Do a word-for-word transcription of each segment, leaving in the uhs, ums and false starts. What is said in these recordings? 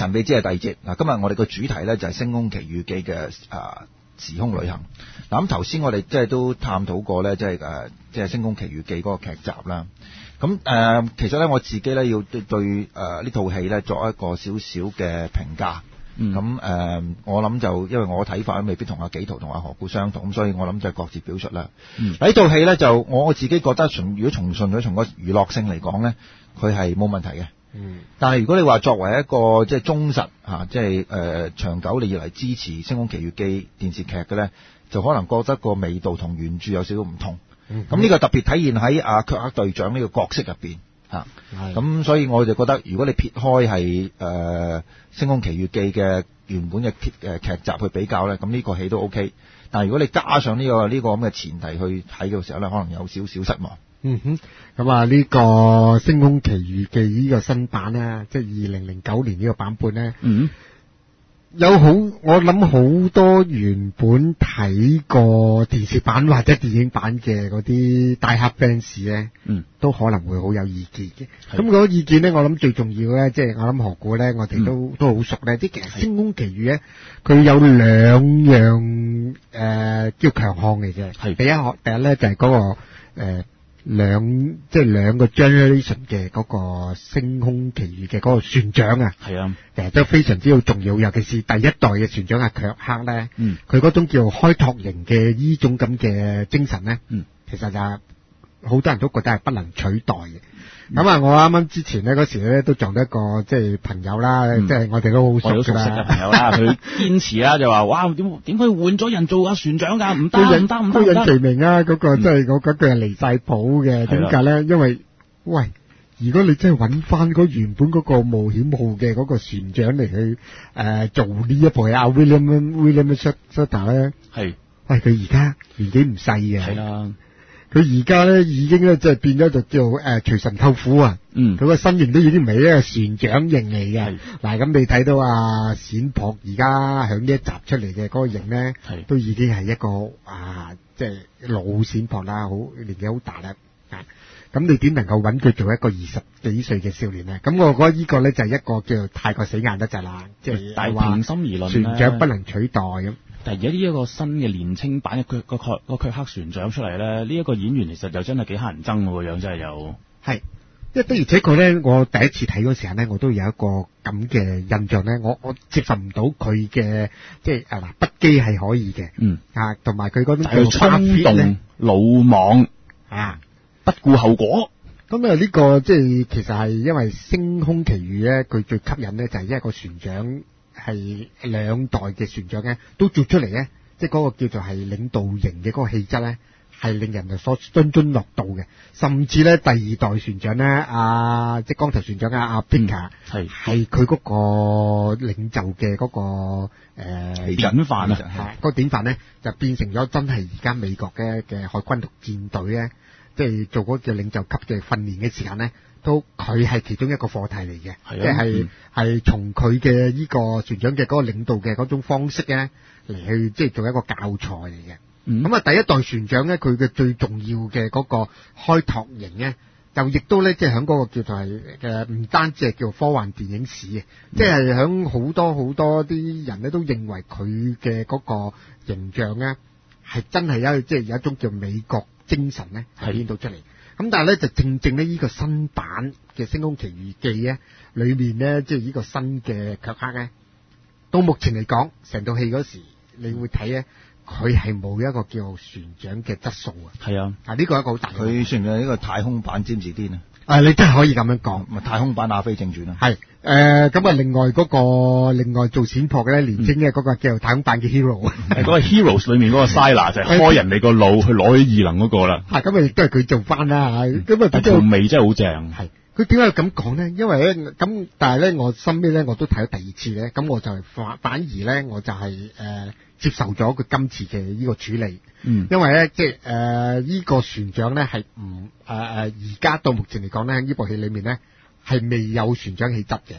神秘之夜第二節。嗱，今日我哋個主題咧就係《星空奇遇記》嘅啊時空旅行。嗱，咁頭先我哋即係都探討過咧，即係誒即係《星空奇遇記》嗰個劇集啦。咁誒、呃，其實咧我自己咧要對對誒呢套戲咧作一個少少嘅評價。咁誒、嗯呃，我諗就因為我嘅睇法未必同阿紀陶同阿何故相同，咁所以我諗就各自表述啦。嗯、呢套戲咧就我自己覺得從如果從純粹從個娛樂性嚟講咧，佢係冇問題嘅。嗯，但係如果你話作為一個即係忠實嚇，即係誒長久你以嚟支持《星空奇遇記》電視劇嘅咧，就可能覺得個味道同原著有少少唔同。咁呢、嗯、個特別體現喺阿卻克隊長呢個角色入邊嚇。咁、啊、所以我就覺得，如果你撇開係誒《星空奇遇記》嘅原本嘅誒劇集去比較咧，咁呢個戲都 OK。但係如果你加上呢、這個呢、這個咁嘅前提去睇嘅時候咧，可能有少少失望。 嗯哼，咁啊呢個《星空奇遇記》呢個新版咧，即係二零零九年呢個版本咧，嗯，有好我諗好多原本睇過電視版或者電影版嘅嗰啲大客 fans 咧，嗯，都可能會好有意見嘅。咁嗰個意見咧，我諗最重要咧，即係我諗何故咧，我哋都、嗯、都好熟咧。啲其實《星空奇遇》咧，佢有兩樣誒、呃、叫強項嘅啫。係第一項，第一咧就係嗰、那個誒。呃兩即係兩個 generation 嘅嗰個星空奇遇嘅嗰個船長啊，係啊，其實都非常之好重要，尤其是第一代嘅船長阿卻克咧，嗯，佢嗰種叫開拓型嘅呢種咁嘅精神咧，嗯，其實就係好多人都覺得係不能取代嘅。咁啊、嗯，我啱啱之前咧嗰時咧都撞到一個即係朋友啦，嗯、即係我哋都好熟噶啦， 朋友啦，佢堅持啦就話，哇，點點可以換咗人做阿船長噶？唔得唔得唔得！ 高人其名啊，嗰、那個真係我嗰句係離晒譜嘅。點解咧？因為喂，如果你真係揾翻嗰原本嗰個冒險號嘅嗰個船長嚟去誒、呃、做呢一部阿 William William Shatner 咧，係喂佢而家年紀唔細嘅。係啦。佢而家咧已經咧即係變咗就叫誒隨神舅父啊，嗯，佢個身形都已經唔係一個船長型嚟嘅。嗱，咁你睇到啊冼樸而家響呢一集出嚟嘅嗰個型咧，係都已經係一個啊即係老冼樸啦，好年紀好大啦。啊，咁你點能夠揾佢做一個二十幾歲嘅少年咧？咁我覺得呢個咧就係一個叫做太過死硬得滯啦，即係但係平心而論， 船長不能取代咁。 但係而家呢一個新嘅年青版嘅個個個個卻克船長出嚟咧，呢、這、一個演員其實又真係幾乞人憎嘅樣，真係有係， 因為的而且確咧，我第一次睇嗰時候咧，我都有一個咁嘅印象咧，我我接受唔到佢嘅即係啊嗱，不羈係可以嘅，嗯啊，同埋佢嗰種叫衝動、魯莽啊，不顧後果。 咁啊呢個即係其實係因為《星空奇遇》咧，佢最吸引咧就係一個船長。係兩代嘅船長咧，都做出嚟咧，即係嗰個叫做係領導型嘅嗰個氣質咧，係令人哋所津津樂道嘅。甚至咧，第二代船長咧，阿即係光頭船長啊，阿 Picard 係係佢嗰個領袖嘅嗰個誒典範啊， 嗰個典範咧就變成咗真係而家美國嘅嘅海軍陸戰隊咧，即係做嗰個領袖級嘅訓練嘅時間咧。都佢係其中一個課題嚟嘅，即係係從佢嘅呢個船長嘅嗰個領導嘅嗰種方式咧嚟去即係做一個教材嚟嘅。咁、嗯、啊，第一代船長咧，佢嘅最重要嘅嗰個開拓型咧，就亦都咧即係喺嗰個叫做係嘅，唔單止係叫科幻電影史嘅，即係喺好多好多啲人咧都認為佢嘅嗰個形象咧係真係有即係有一種叫美國精神咧係顯到出嚟。咁但係咧就正正咧呢個新版嘅《星空奇遇記》咧，裏面咧即係呢個新嘅卻克咧，到目前嚟講，成套戲嗰時你會睇咧，佢係冇一個叫船長嘅質素啊。係啊，啊呢個係一個好大。 佢算唔算呢個太空版詹士甸啊？ 啊，你真係可以咁樣講， 咪太空版阿飛正傳啊？ 係誒，咁啊，另外嗰個另外做閃撲嘅咧，年青嘅嗰個叫做太空版嘅 Hero， 係嗰個 Heroes 裏面嗰個 Sylar 就係開人哋個腦去攞起異能嗰個啦。 係咁啊，亦都係佢做翻啦。咁啊， 條味真係好正。 係佢點解咁講咧？因為咧咁，但係咧我身邊咧我都睇咗第二次咧，咁我就反反而咧我就係、是、誒、呃、接受咗佢今次嘅呢個處理。嗯，因為咧即係誒呢個船長咧係唔誒誒而家到目前嚟講咧呢部戲裏面咧係未有船長氣質嘅，而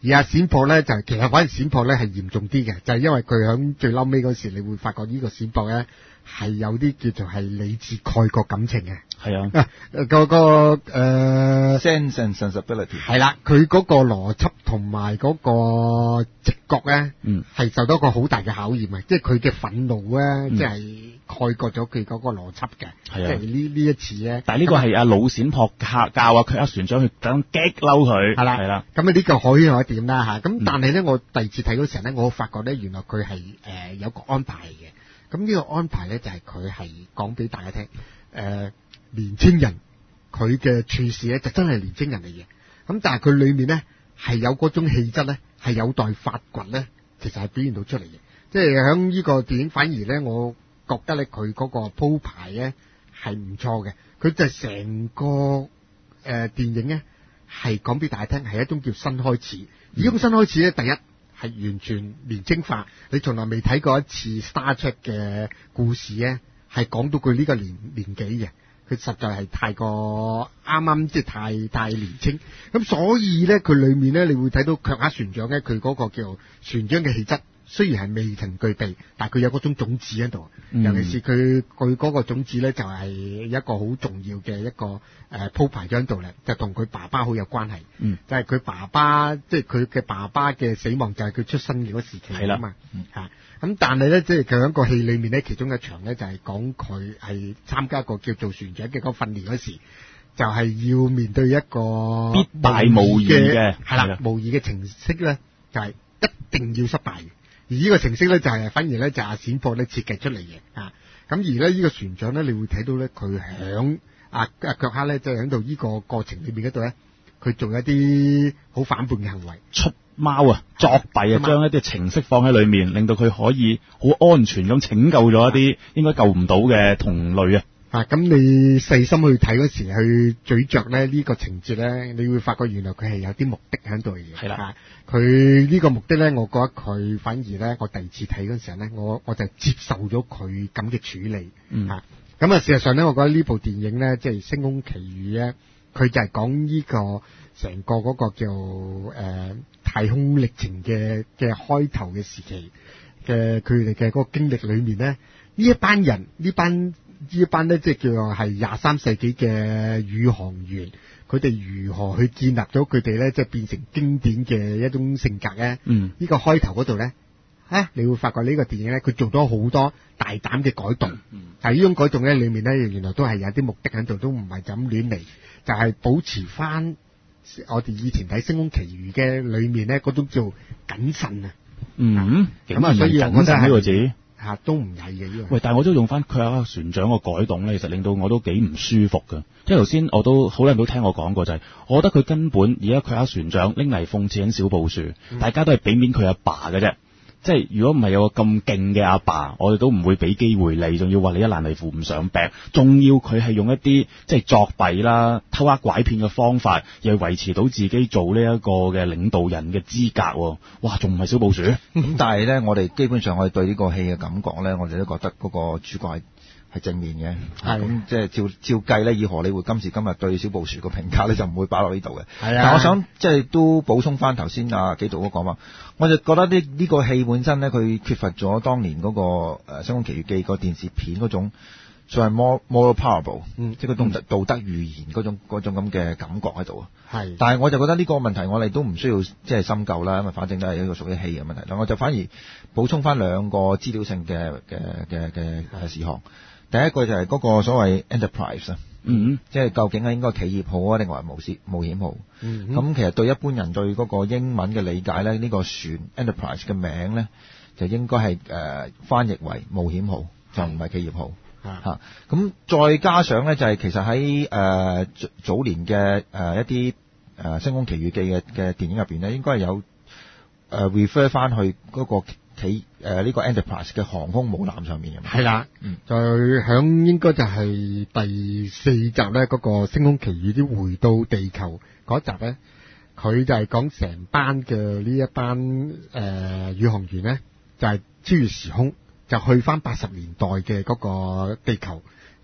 而阿閃破咧就係其實反而閃破咧係嚴重啲嘅，就係、是、因為佢響最嬲尾嗰時，你會發覺呢個閃破咧係有啲叫做係理智蓋過感情嘅。 係啊， 啊個個誒 sense and sensibility 係啦，佢嗰個邏輯同埋嗰個直覺咧， 嗯， 係受到一個好大嘅考驗啊！即係佢嘅憤怒咧， 嗯、 即係蓋過咗佢嗰個邏輯嘅。 係啊， 即係呢呢一次咧， 但係呢個係阿老閃撲教教阿卻克船長去等激嬲佢。 係啦， 係啦。 咁啊呢個可以有一點啦嚇。咁但係咧，我第二次睇嗰時候咧，我發覺咧，原來佢係誒有個安排嘅。咁呢個安排咧就係佢係講俾大家聽，誒、呃、年青人佢嘅處事咧就真係年青人嚟嘅。咁但係佢裏面咧係有嗰種氣質咧，係有待發掘咧，其實係表現到出嚟嘅。即係喺呢個電影，反而咧，我覺得咧佢嗰個鋪排咧係唔錯嘅。佢就成個誒、呃、電影咧係講俾大家聽，係一種叫新開始。而呢種新開始咧，第一係完全年青化，你從來未睇過一次 Star Trek 嘅故事咧，係講到佢呢個年年紀嘅。佢實在係太過啱啱，即係太太年青，咁所以咧，佢裏面咧，你會睇到卻克船長咧，佢嗰個叫船長嘅氣質，雖然係未曾具備，但係佢有嗰種種子喺度， 嗯、 尤其是佢佢嗰個種子咧，就係、是、一個好重要嘅一個誒、呃、鋪排咗喺度咧，就同佢爸爸好有關係， 嗯、 就係佢爸爸，即係佢嘅爸爸嘅死亡就係佢出生嘅嗰時期啊嘛，嚇。咁但係咧，即係佢喺個戲裏面咧，其中一場咧就係講佢係參加一個叫做船長嘅嗰個訓練嗰時，就係、是、要面對一個必敗無疑嘅係啦，無疑嘅程式咧，就係、是、一定要失敗嘅。而呢個程式咧就係、是、反而咧就係阿閃破咧設計出嚟嘅啊。咁而咧呢、這個船長咧，你會睇到咧佢響阿阿卻克咧，即係喺度呢個過程裏面嗰度咧，佢做一啲好反叛嘅行為出貓啊，作弊啊，將一啲程式放喺裏面，令到佢可以好安全咁拯救咗一啲應該救唔到嘅同類啊！ 啊，咁你細心去睇嗰時，去咀嚼咧呢個情節咧，你會發覺原來佢係有啲目的喺度嘅。 係啦， 佢呢個目的咧，我覺得佢反而咧，我第二次睇嗰時候咧，我我就接受咗佢咁嘅處理。 嗯， 啊，咁啊，事實上咧，我覺得呢部電影咧，即係《星空奇遇》咧，佢就係講呢個成個嗰個叫誒、呃、太空歷程嘅嘅開頭嘅時期嘅佢哋嘅嗰個經歷裏面咧，呢一班人呢班。呢一班咧，即係叫做係廿三世紀嘅宇航員，佢哋如何去建立咗佢哋咧，即係變成經典嘅一種性格咧？嗯，呢個開頭嗰度咧，啊，你會發覺呢個電影咧，佢做咗好多大膽嘅改動。嗯，但係呢種改動咧，裏面咧，原來都係有啲目的喺度，都唔係就咁亂嚟，就係、是、保持翻我哋以前睇《星空奇遇》嘅裏面咧嗰種叫謹慎啊。 嗯， 咁啊，所以我覺得呢個字。 吓都唔係嘅呢個。 喂，但係我都用翻佢阿船長個改動咧，其實令到我都幾唔舒服㗎。因為頭先我都好多人都聽我講過，就係、是、我覺得佢根本而家佢阿船長拎嚟諷刺緊小布殊，嗯、大家都係俾面佢阿爸嘅啫。即係如果唔係有個咁勁嘅阿爸，我哋都唔會俾機會你，仲要話你一爛泥扶唔上壁，仲要佢係用一啲即係作弊啦、偷呃拐騙嘅方法，又維持到自己做呢一個嘅領導人嘅資格。哇，仲唔係小布殊？咁、 嗯、但係咧，我哋基本上我哋對呢個戲嘅感覺咧，我哋都覺得嗰個主角係係正面嘅。係咁，即係照照計咧，以荷里活今時今日對小布殊個評價咧，就唔會擺落呢度嘅。係啊，但我想即係都補充翻頭先阿紀陶嗰講話。我就覺得呢呢個戲本身咧，佢缺乏咗當年嗰、那個誒《星空奇遇記》個電視片嗰種所謂 moral moral parable，嗯，即係嗰種道德寓言嗰種嗰種咁嘅感覺喺度啊。係，但係我就覺得呢個問題我哋都唔需要即係深究啦，因為反正都係一個屬於戲嘅問題。嗱，我就反而補充翻兩個資料性嘅嘅嘅嘅事項。第一個就係嗰個所謂 Enterprise 啊。嗯，即係究竟係應該企業號啊，定係冒險冒險號？嗯，咁其實對一般人對嗰個英文嘅理解咧，呢、呢個船 Enterprise 嘅名咧，就應該係誒、呃、翻譯為冒險號，就唔係企業號嚇。咁、啊、再加上咧，就係、是、其實喺誒、呃、早年嘅誒、呃、一啲誒、呃《星空奇遇記》嘅嘅電影入邊咧，應該係有誒、呃、refer 翻去嗰個企誒呢個 Enterprise 嘅航空母艦上面嘅。係啦，嗯，就響應該就係第四集咧，嗰、那個《星空奇遇》啲回到地球嗰集咧，佢就係講成班嘅呢一班誒、呃、宇航員咧，就係、是、超越時空，就去翻八十年代嘅嗰個地球，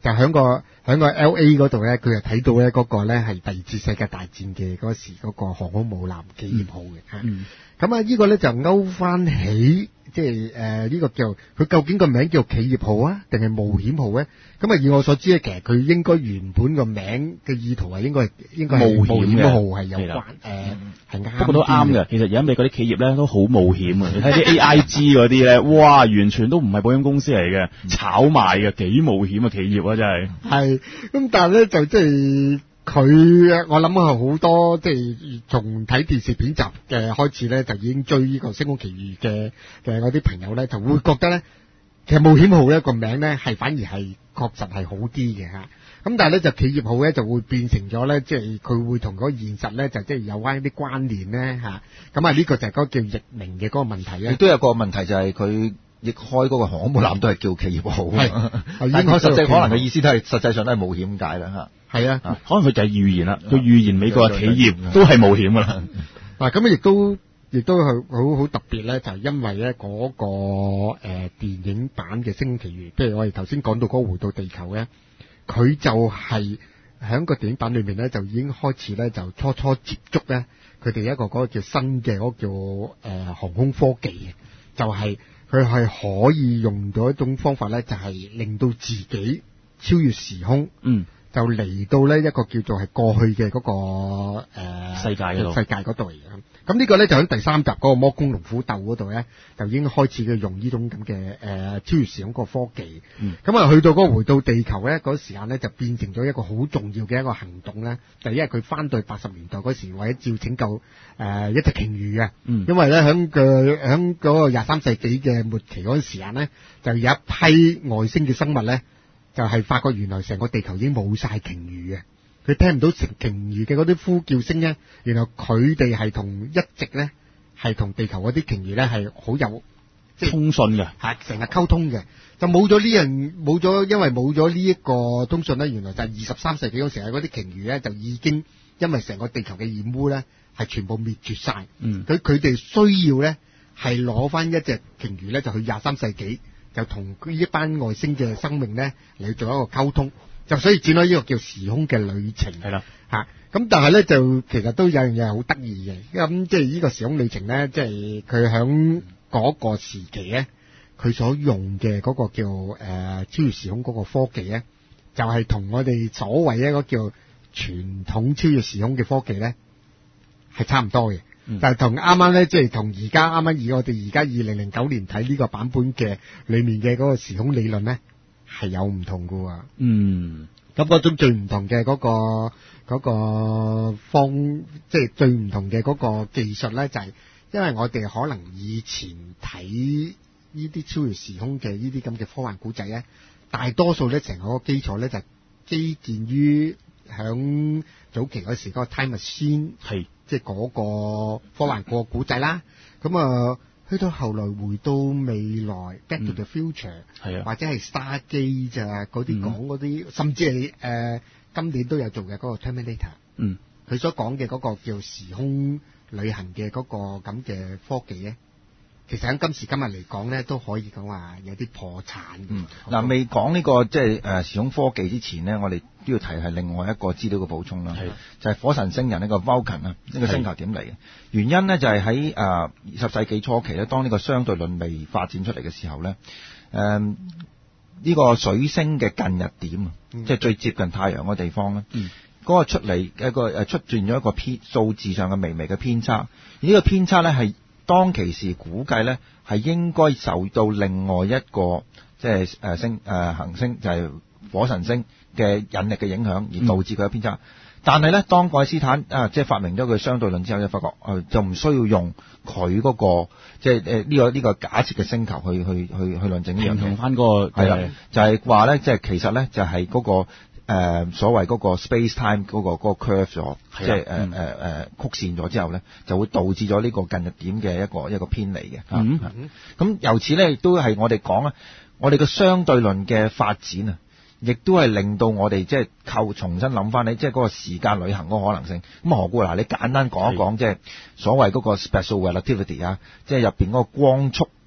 就喺個喺個 L A 嗰度咧，佢就睇到咧嗰個咧係第二次世界大戰嘅嗰時嗰個航空母艦企業號嘅嚇。 嗯。 咁啊，呢個咧就勾翻起，即係誒呢個叫佢究竟個名叫企業號啊，定係冒險號咧？咁啊，以我所知咧，其實佢應該原本個名嘅意圖係應該係應該係冒險號係有關誒，係啱。 不過都啱嘅。其實而家美國啲企業咧都好冒險啊！你睇啲 A I G 嗰啲咧，哇，完全都唔係保險公司嚟嘅，炒賣嘅，幾冒險嘅企業啊！真係。係， 咁但係咧就即係。佢我諗係好多即係從睇電視片集嘅開始咧，就已經追呢個《星空奇遇》嘅嘅嗰啲朋友咧，就會覺得咧，其實冒險號咧個名咧係反而係確實係好啲嘅嚇。咁但係咧就企業號咧就會變成咗咧，即係佢會同嗰個現實咧就即係有關一啲關聯咧嚇。咁啊呢個就係嗰個叫譯名嘅嗰個問題啊。亦都有個問題就係佢。譯開嗰個航空母艦都係叫企業號，係，但係實際可能嘅意思都係實際上都係冒險解啦嚇。係啊，可能佢就係預言啦，佢預言美國嘅企業都係冒險噶啦。嗱咁亦都亦都係好好特別咧，就係因為咧嗰個誒電影版嘅《星空奇遇》，譬如我哋頭先講到嗰個回到地球咧，佢就係喺個電影版裏面咧就已經開始咧就初初接觸咧佢哋一個嗰個叫新嘅嗰個叫誒航空科技，就係。佢係可以用到一種方法咧，就係、是、令到自己超越時空，嗯，就嚟到呢一個叫做係過去嘅嗰、那個誒、呃、世界嗰度，世界嗰度嚟嘅。咁呢個咧就喺第三集嗰個魔宮龍虎鬥嗰度咧，就已經開始嘅用呢種咁嘅誒超越時空嗰個科技。嗯，咁啊去到嗰個回到地球咧嗰時間咧，就變成咗一個好重要嘅一個行動咧。就因為佢翻到八十年代嗰時，為咗照拯救誒、呃、一隻鯨魚嘅。嗯，因為咧喺個喺嗰個廿三世紀嘅末期嗰陣時間咧，就有一批外星嘅生物咧，就係、是、發覺原來成個地球已經冇晒鯨魚嘅。佢聽唔到成鯨魚嘅嗰啲呼叫聲咧，然後佢哋係同一直咧係同地球嗰啲鯨魚咧係好有即係通訊嘅，係成日溝通嘅。就冇咗呢樣，冇咗，因為冇咗呢一個通訊咧，原來就係二十三世紀嗰時候嗰啲鯨魚咧就已經因為成個地球嘅染污咧係全部滅絕晒。嗯，佢佢哋需要咧係攞翻一隻鯨魚咧就去廿三世紀，就同呢一班外星嘅生命咧嚟做一個溝通。就所以展開呢個叫時空嘅旅程係啦嚇，咁但係咧就其實都有樣嘢好得意嘅，咁即係呢個時空旅程咧，即係佢響嗰個時期咧，佢所用嘅嗰個叫誒、呃、超越時空嗰個科技咧，就係、是、同我哋所謂一個叫傳統超越時空嘅科技咧係差唔多嘅，嗯、但係同啱啱咧即係同而家啱啱以我哋而家二零零九年睇呢個版本嘅裡面嘅嗰個時空理論咧。係有唔同㗎喎，嗯，咁嗰種最唔同嘅嗰、嗰個嗰、嗰個方，即係最唔同嘅嗰個技術咧，就係、係、因為我哋可能以前睇呢啲超越時空嘅呢啲咁嘅科幻古仔咧，大多數咧成個基礎咧就係基建於響早期嗰時嗰個 Time Machine，係即係嗰個科幻個古仔啦，咁啊。去到後來回到未來 Back to the Future，係啊，或者係 Stargate 咋嗰啲講嗰啲，甚至係誒、呃、今年都有做嘅嗰個 Terminator，嗯，佢所講嘅嗰個叫時空旅行嘅嗰個咁嘅科技咧，其實喺今時今日嚟講咧，都可以講話有啲破產。嗯，嗱未講呢個即係誒時空科技之前咧，我哋都要提係另外一個資料嘅補充啦，係就係、是、火神星人呢個 Vulcan 啊，呢個星球點嚟嘅？原因咧就係喺誒二十世紀初期咧，當呢個相對論未發展出嚟嘅時候咧，誒、呃、呢、這個水星嘅近日點啊，嗯、即係最接近太陽嘅地方咧，嗰、嗯那個出嚟一個誒出現咗一個偏數字上嘅微微嘅偏差，而呢個偏差咧係當其時估計咧係應該受到另外一個即係誒星誒行星就係、是、火神星嘅引力嘅影響而導致佢嘅偏差。嗯、但係咧，當愛因斯坦啊即係發明咗佢相對論之後，就發覺誒、呃、就唔需要用佢嗰、那個即係誒呢個呢、這個假設嘅星球去去去去論證呢樣嘢。用翻嗰個係啦，就係話咧，即係其實咧就係、是、嗰、那個。誒、呃、所謂嗰個 space time 嗰、那個嗰、那個 curve 咗，即係誒誒誒曲線咗之後咧，就會導致咗呢個近日點嘅一個一個偏離嘅。嗯，咁、嗯、由此咧亦都係我哋講啊，我哋嘅相對論嘅發展啊，亦都係令到我哋即係構重新諗翻你即係嗰個時間旅行嗰個可能性。咁何故嗱？你簡單講一講即係所謂嗰個 special relativity 啊，即係入邊嗰個光速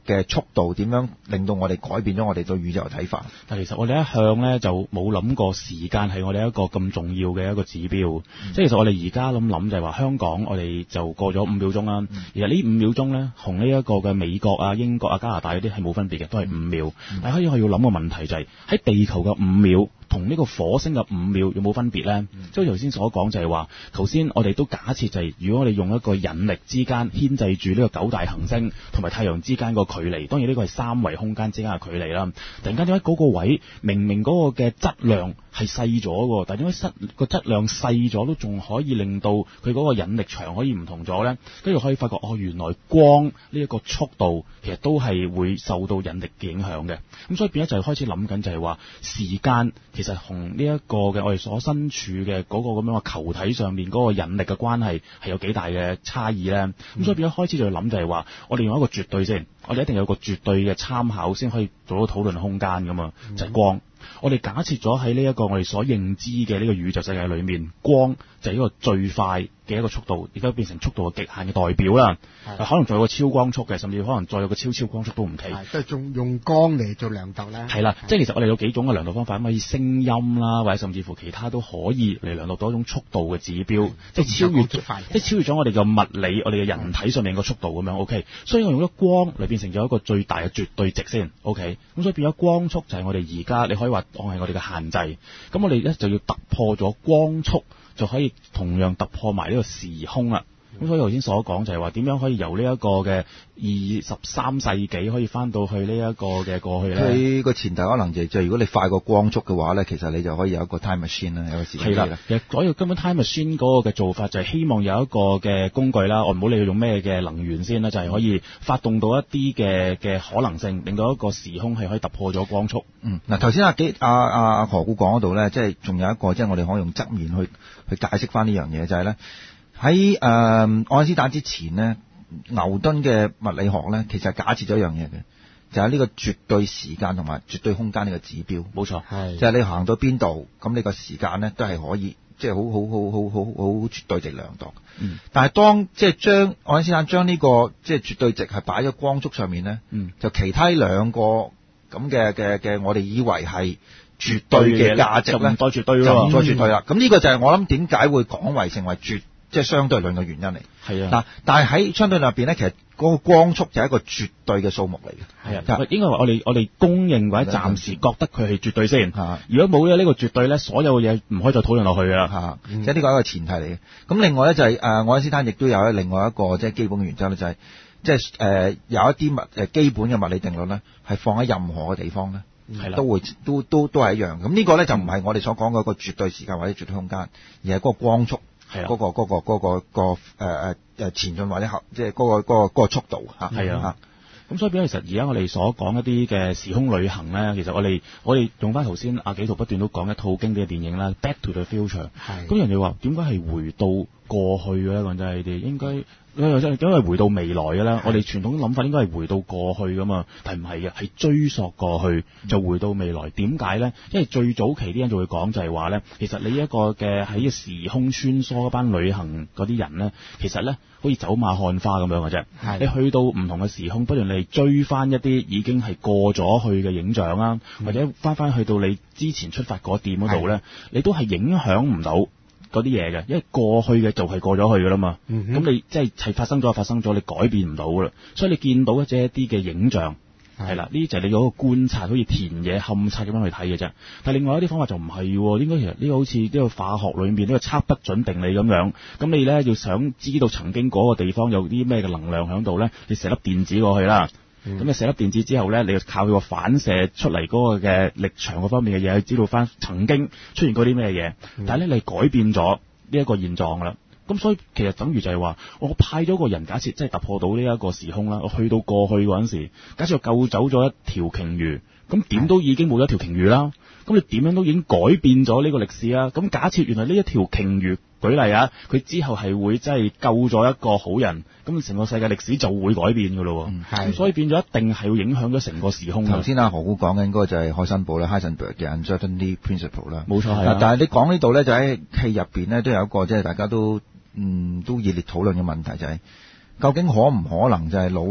嘅速度點樣令到我哋改變咗我哋對宇宙嘅睇法？ 但其實我哋一向咧就冇諗過時間係我哋一個咁重要嘅一個指標。嗯、即係其實我哋而家諗諗就係話香港我哋就過咗五秒鐘啦。嗯、其實呢五秒鐘咧同呢一個嘅美國啊、英國啊、加拿大嗰啲係冇分別嘅，都係五秒。嗯、但係可以我要諗個問題就係、是、喺地球嘅五秒同呢個火星嘅五秒有冇分別咧？即係頭先所講就係話，頭先我哋都假設就係、是、如果我哋用一個引力之間牽制住呢個九大行星同埋太陽之間個距離，當然呢個係三維空間之間嘅距離啦。突然間點解嗰個位明明嗰個嘅質量係細咗嘅，但係點解個質量細咗都仲可以令到佢嗰個引力場可以唔同咗咧？跟住可以發覺哦，原來光呢一個速度其實都係會受到引力嘅影響嘅。咁所以變咗就係開始諗緊就係話時間其實同呢一個嘅我哋所身處嘅嗰個咁樣嘅球體上面嗰個引力嘅關係係有幾大嘅差異咧？咁、嗯、所以變咗開始就諗就係話我哋用一個絕對先，我哋一定有個絕對嘅參考先可以做到討論空間噶嘛，嗯、就係光。我哋假設咗喺呢一個我哋所認知嘅呢個宇宙世界裏面，光就係一個最快嘅一個速度，而家變成速度嘅極限嘅代表啦。可能仲有個超光速嘅，甚至可能再有個超超光速都唔奇。 即係仲用光嚟做量度咧。 係啦，即係其實我哋有幾種嘅量度方法，可以聲音啦，或者甚至乎其他都可以嚟量度到一種速度嘅指標，即係超越即係超越咗我哋嘅物理、我哋嘅人體上面個速度咁樣。OK，所以我用咗光嚟變成咗一個最大嘅絕對值先。OK，咁所以變咗光速就係我哋而家你可以話當係我哋嘅限制。咁我哋咧就要突破咗光速，就可以同樣突破埋呢個時空啦。咁所以頭先所講就係話點樣可以由呢一個嘅二十三世紀可以翻到去呢一個嘅過去咧？ 佢個前提可能就係、是，如果你快過光速嘅話咧，其實你就可以有一個 time machine 啦，有個時間機啦。 其實嗰個根本 time machine 嗰個嘅做法就係希望有一個嘅工具啦，我唔好理佢用咩嘅能源先啦，就係、是、可以發動到一啲嘅嘅可能性，令到一個時空係可以突破咗光速。嗯， 嗱頭先阿幾阿阿阿何故講嗰度咧，即係仲有一個即係、就是、我哋可以用側面去去解釋翻呢樣嘢，就係、是、咧。喺誒、呃、愛因斯坦之前呢，牛頓嘅物理學呢，其實係假設咗一樣嘢嘅，就係、是、呢個絕對時間同埋絕對空間呢個指標。 冇錯，係就係、是、你行到邊度，咁你個時間呢都係可以，即係好好好好好好絕對值量度。嗯，但係當即係將愛因斯坦將呢、這個即係絕對值係擺咗光速上面呢，嗯，就其他兩個咁嘅嘅嘅，我哋以為係絕對嘅價值咧， 就唔再絕對啦， 就唔再絕對啦。咁呢、嗯、個就係我諗點解會講為成為絕。即係相對論嘅原因嚟，係啊。嗱，但係喺相對論入邊咧，其實嗰個光速就係一個絕對嘅數目嚟嘅。係啊，應該話我哋我哋公認或者暫時覺得佢係絕對先。嚇，如果冇咗呢個絕對咧，所有嘢唔可以再討論落去㗎啦。嚇， 嗯、即係呢個係一個前提嚟嘅。咁另外咧就係、是、誒、呃、愛因斯坦亦都有另外一個即係基本嘅原則咧，就係即係誒有一啲物誒基本嘅物理定律咧，係放喺任何嘅地方咧，係啦、嗯，都會都都都係一樣。咁呢個咧就唔係我哋所講嘅一個絕對時間或者絕對空間，而係嗰個光速。係啊，嗰、那個嗰、那個嗰、那個、那個誒誒誒前進或者後，即係嗰個嗰、那個嗰、那個速度嚇。係啊， 咁所以變咗其實而家我哋所講一啲嘅時空旅行咧，其實我哋我哋用翻頭先阿紀陶不斷都講一套經典嘅電影啦，《Back to the Future》。係。咁人哋話點解係回到過去嘅咧？講真係你哋應該。因為回到未來嘅啦，我哋傳統諗法應該係回到過去噶嘛，但係唔係嘅，係追溯過去就回到未來。點解咧？因為最早期啲人就會講就係話咧，其實你一個嘅喺時空穿梭嗰班旅行嗰啲人咧，其實咧好似走馬看花咁樣嘅啫。係你去到唔同嘅時空，不斷你追翻一啲已經係過咗去嘅影像啊，或者翻翻去到你之前出發嗰點嗰度咧，你都係影響唔到嗰啲嘢嘅，因為過去嘅就係過咗去㗎啦嘛。咁、嗯、你即係係發生咗就發生咗，你改變唔到㗎啦。所以你見到嘅即係一啲嘅影像係啦，呢啲就係你嗰個觀察，好似田野勘察咁樣去睇嘅啫。但係另外一啲方法就唔係喎，應該其實呢個好似呢個化學裏面呢個測不準定理咁樣。咁你咧要想知道曾經嗰個地方有啲咩嘅能量喺度咧，你射粒電子過去啦。咁你射粒電子之後咧，你就靠佢個反射出嚟嗰個嘅力場嗰方面嘅嘢，去知道翻曾經出現過啲咩嘢。但係咧，你改變咗呢一個現狀噶啦。咁所以其實等於就係話，我派咗個人，假設即係突破到呢一個時空啦，我去到過去嗰陣時，假設我救走咗一條鯨魚，咁點都已經冇咗一條鯨魚啦。咁你點樣都已經改變咗呢個歷史啦。咁假設原來呢一條鯨魚，舉例啊，佢之後係會真係救咗一個好人，咁成個世界歷史就會改變噶咯。嗯，係。所以變咗一定係會影響咗成個時空。 頭先阿何故講嘅應該就係海森堡啦 ，Heisenberg 嘅 uncertainty principle 啦。 冇錯係啊。 但係你講呢度咧，就喺戲入邊咧都有一個即係大家都嗯都熱烈討論嘅問題，就係、是、究竟可唔可能就係腦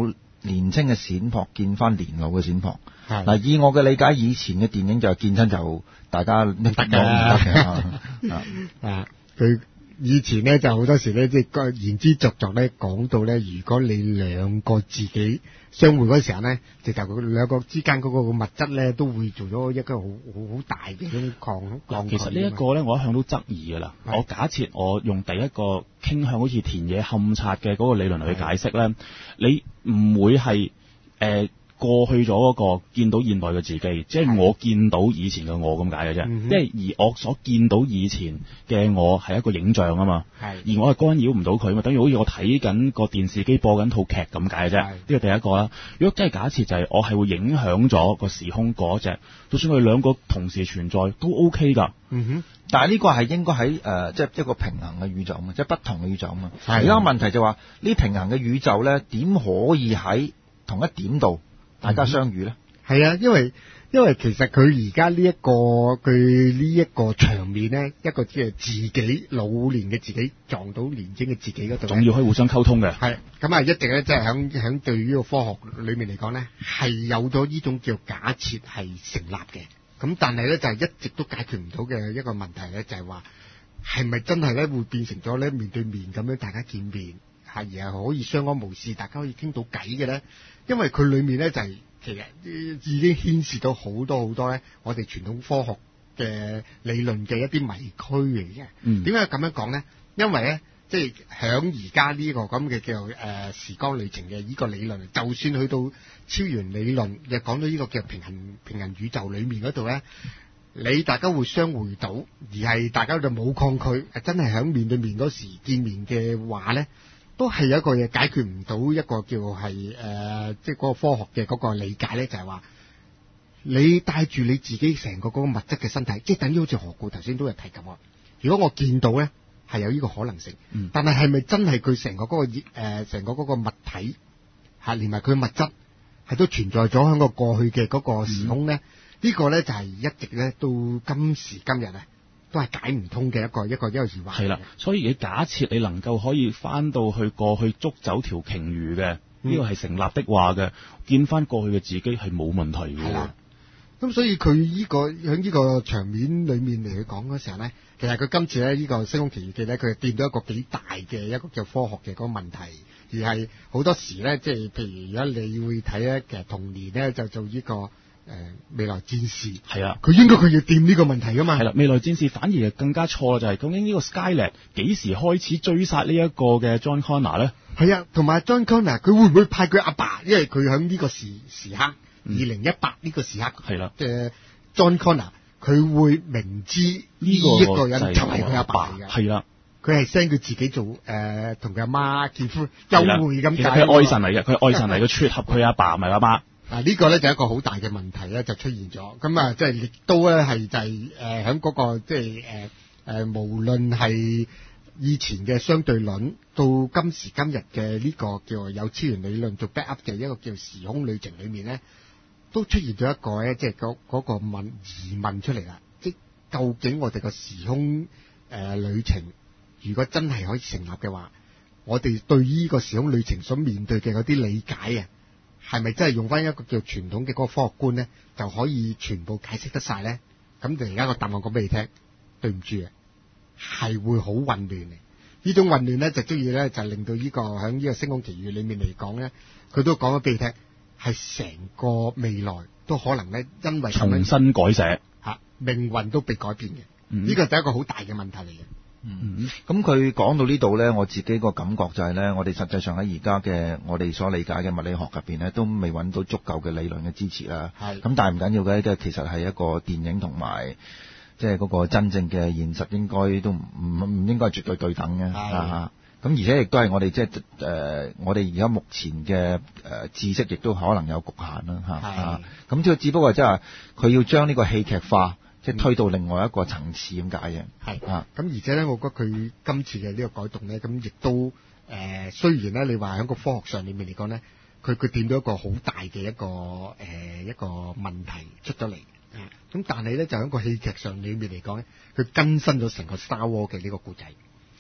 年青嘅閃撲見翻年老嘅閃撲。 係嗱，以我嘅理解，以前嘅電影就見親就大家唔得嘅，唔得嘅啊，佢以前咧就好多時咧，即係個言之鑿鑿咧講到咧，如果你兩個自己相會嗰時候咧，就就佢兩個之間嗰個物質咧，都會做咗一個好好好大嘅一種抗抗拒。 其實呢一個咧，我一向都質疑㗎啦。我假設我用第一個傾向好似田野勘察嘅嗰個理論嚟去解釋咧，你唔會係誒。呃過去咗嗰個見到現代嘅自己，即係我見到以前嘅我咁解嘅啫。 嗯、 即係而我所見到以前嘅我係一個影像啊嘛。係。而我係干擾唔到佢嘛，等於好似我睇緊個電視機播緊套劇咁解嘅啫。呢個第一個啦。如果真係假設就係我係會影響咗個時空嗰隻，就算佢兩個同時存在都 OK 㗎。 嗯哼。 但係呢個係應該喺誒即係一個平衡嘅宇宙嘛，即係不同嘅宇宙嘛。而家問題就話呢平衡嘅宇宙咧，點可以喺同一點度大家相遇咧？ 係啊，因為因為其實佢而家呢一個佢呢一個場面咧，一個即係自己老年嘅自己撞到年輕嘅自己嗰度， 仲要可以互相溝通嘅。 係咁啊，一直咧即係響響對於個科學裏面嚟講咧，係有咗呢種叫假設係成立嘅。咁但係咧就係一直都解決唔到嘅一個問題咧，就係話係咪真係咧會變成咗咧面對面咁樣大家見面，係而係可以相安無事，大家可以傾到偈嘅咧？因為佢裏面咧就係、是、其實已經牽涉到好多好多咧，我哋傳統科學嘅理論嘅一啲迷區嚟嘅。嗯，點解咁樣講咧？因為咧，即係響而家呢個咁嘅叫誒、呃、時光旅程嘅呢個理論，就算去到超弦理論，又講到呢個叫平衡平衡宇宙裏面嗰度咧，你大家會相會到，而係大家就冇抗拒，真係響面對面嗰時見面嘅話咧。都係有一個嘢解決唔到一個叫係誒、呃，即係嗰個科學嘅嗰個理解咧，就係、是、話你帶住你自己成個嗰個物質嘅身體，即係等於好似何故頭先都有提及喎。如果我見到咧，係有呢個可能性，嗯、但係係咪真係佢成個嗰、那個誒成、呃、個嗰個物體係連埋佢物質係都存在咗喺個過去嘅嗰個時空咧？嗯、個呢個咧就係、是、一直咧到今時今日啊！都係解唔通嘅一個一個一個疑惑。係啦， 所以你假設你能夠可以翻到去過去捉走條鯨魚嘅，呢、嗯、個係成立的話嘅，見翻過去嘅自己係冇問題嘅。係啦， 咁所以佢呢、這個喺呢個場面裏面嚟去講嗰時候咧，其實佢今次咧呢、這個《星空奇遇記》咧，佢係掂到一個幾大嘅一個叫科學嘅嗰個問題，而係好多時咧，即係譬如而家你會睇咧，其實同年咧就做呢、這個。誒、呃，未來戰士係啊，佢應該佢要掂呢個問題噶嘛？係啦， 未來戰士反而係更加錯，就係、是、究竟呢個 Skynet 幾時開始追殺呢一個嘅 John Connor 咧？ 係啊，同埋 John Connor 佢會唔會派佢阿爸？因為佢喺呢個時時刻，二零一八呢個時刻係啦嘅 John Connor，佢會明知呢一個人就係佢阿爸嚟嘅，係啦，佢係 send 佢自己做誒同佢阿媽結婚幽會咁解。其實佢係愛神嚟嘅，佢係愛神嚟嘅，撮合佢阿爸唔係阿媽。 啊！呢、這個咧就係一個好大嘅問題咧，就出現咗。咁啊，即係亦都咧係就係誒喺嗰個即係誒誒，無論係以前嘅相對論，到今時今日嘅呢個叫有超弦理論做 back up 嘅一個叫時空旅程裏面咧，都出現咗一個咧，即係嗰嗰個問疑問出嚟啦。即究竟我哋個時空誒、呃、旅程，如果真係可以成立嘅話，我哋對呢個時空旅程所面對嘅嗰啲理解啊？係咪真係用翻一個叫傳統嘅嗰個科學觀咧，就可以全部解釋得晒咧？咁就而家個答案講俾你聽，對唔住啊，係會好混亂嘅。呢種混亂咧，就中意咧，就令到呢、這個喺呢個《星空奇遇》裏面嚟講咧，佢都講咗俾你聽，係成個未來都可能咧，因為重新改寫吓，命運都被改變嘅。呢、嗯、個就係一個好大嘅問題嚟嘅。 嗯，咁佢講到呢度咧，我自己個感覺就係咧，我哋實際上喺而家嘅我哋所理解嘅物理學入邊咧，都未揾到足夠嘅理論嘅支持啦。係，咁但係唔緊要嘅，即係其實係一個電影同埋即係嗰個真正嘅現實，應該都唔唔唔應該係絕對對等嘅。係啊，咁而且亦都係我哋即係誒，我哋而家目前嘅誒、呃、知識，亦都可能有局限啦。嚇，係，咁即係只不過即係佢要將呢個戲劇化。即係推到另外一個層次咁解嘅， 係啊，咁而且咧，我覺得佢今次嘅呢個改動咧，咁亦都誒、呃，雖然咧，你話喺個科學上裏面嚟講咧，佢佢掂到一個好大嘅一個誒、呃、一個問題出咗嚟，啊，咁但係咧就喺個戲劇上裏面嚟講咧，佢更新咗成個 Star Wars 嘅呢個故仔，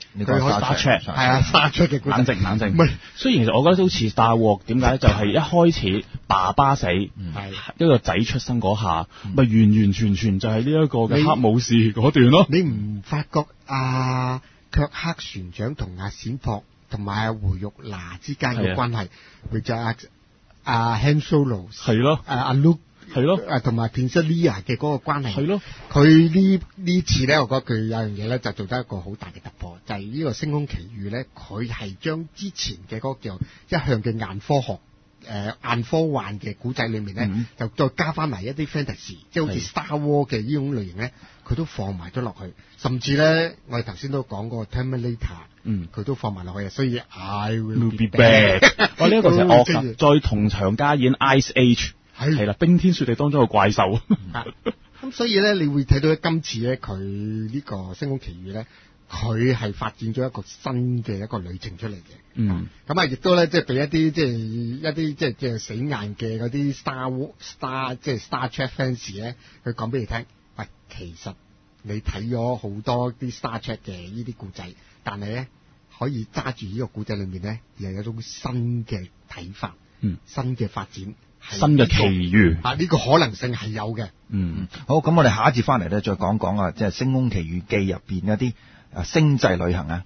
你講佢可以 Star Trek 係啊，Star Trek 嘅故仔冷靜冷靜。 唔係， 雖然其實我覺得都似 Star Wars，點解？就係一開始爸爸死， 係一個仔出生嗰下，咪完完全全就係呢一個嘅你黑武士嗰段咯。 你唔發覺阿卻克船長同阿閃撲同埋阿胡玉娜之間嘅關係，佢就阿阿 Han Solo 係咯， 阿阿 Luke 係咯， 誒同埋 Princess Leia 嘅嗰個關係係咯。 佢呢呢次咧，我覺得佢有樣嘢咧，就做得一個好大嘅突破，就係、是、呢個《星空奇遇》咧，佢係將之前嘅嗰個叫一向嘅硬科學。誒、呃、硬科幻嘅古仔裏面咧，嗯、就再加翻埋一啲 fantasy，即係好似 Star Wars 嘅呢種類型咧，佢都放埋咗落去。甚至咧，我哋頭先都講過 Terminator，嗯，佢都放埋落去。所以 I will be back。 我呢一個就係惡㗎，再同場加演 Ice Age，係啦，冰天雪地當中嘅怪獸。 咁所以咧，你會睇到今次咧，佢呢個《星空奇遇》咧。佢係發展咗一個新嘅一個旅程出嚟嘅，嗯，咁啊，亦都咧，即係俾一啲即係一啲即係即係死硬嘅嗰啲 Star Star 即係 Star Trek fans 咧，佢講俾你聽，喂，其實你睇咗好多啲 Star Trek 嘅呢啲故仔，但係咧可以揸住呢個故仔裏面咧，又有一種新嘅睇法，嗯，新嘅發展， 新嘅奇遇啊，呢個可能性係有嘅， 嗯，好，咁我哋下一節翻嚟咧，再講講啊，即係《星空奇遇記》入邊一啲。啊，星際旅行啊！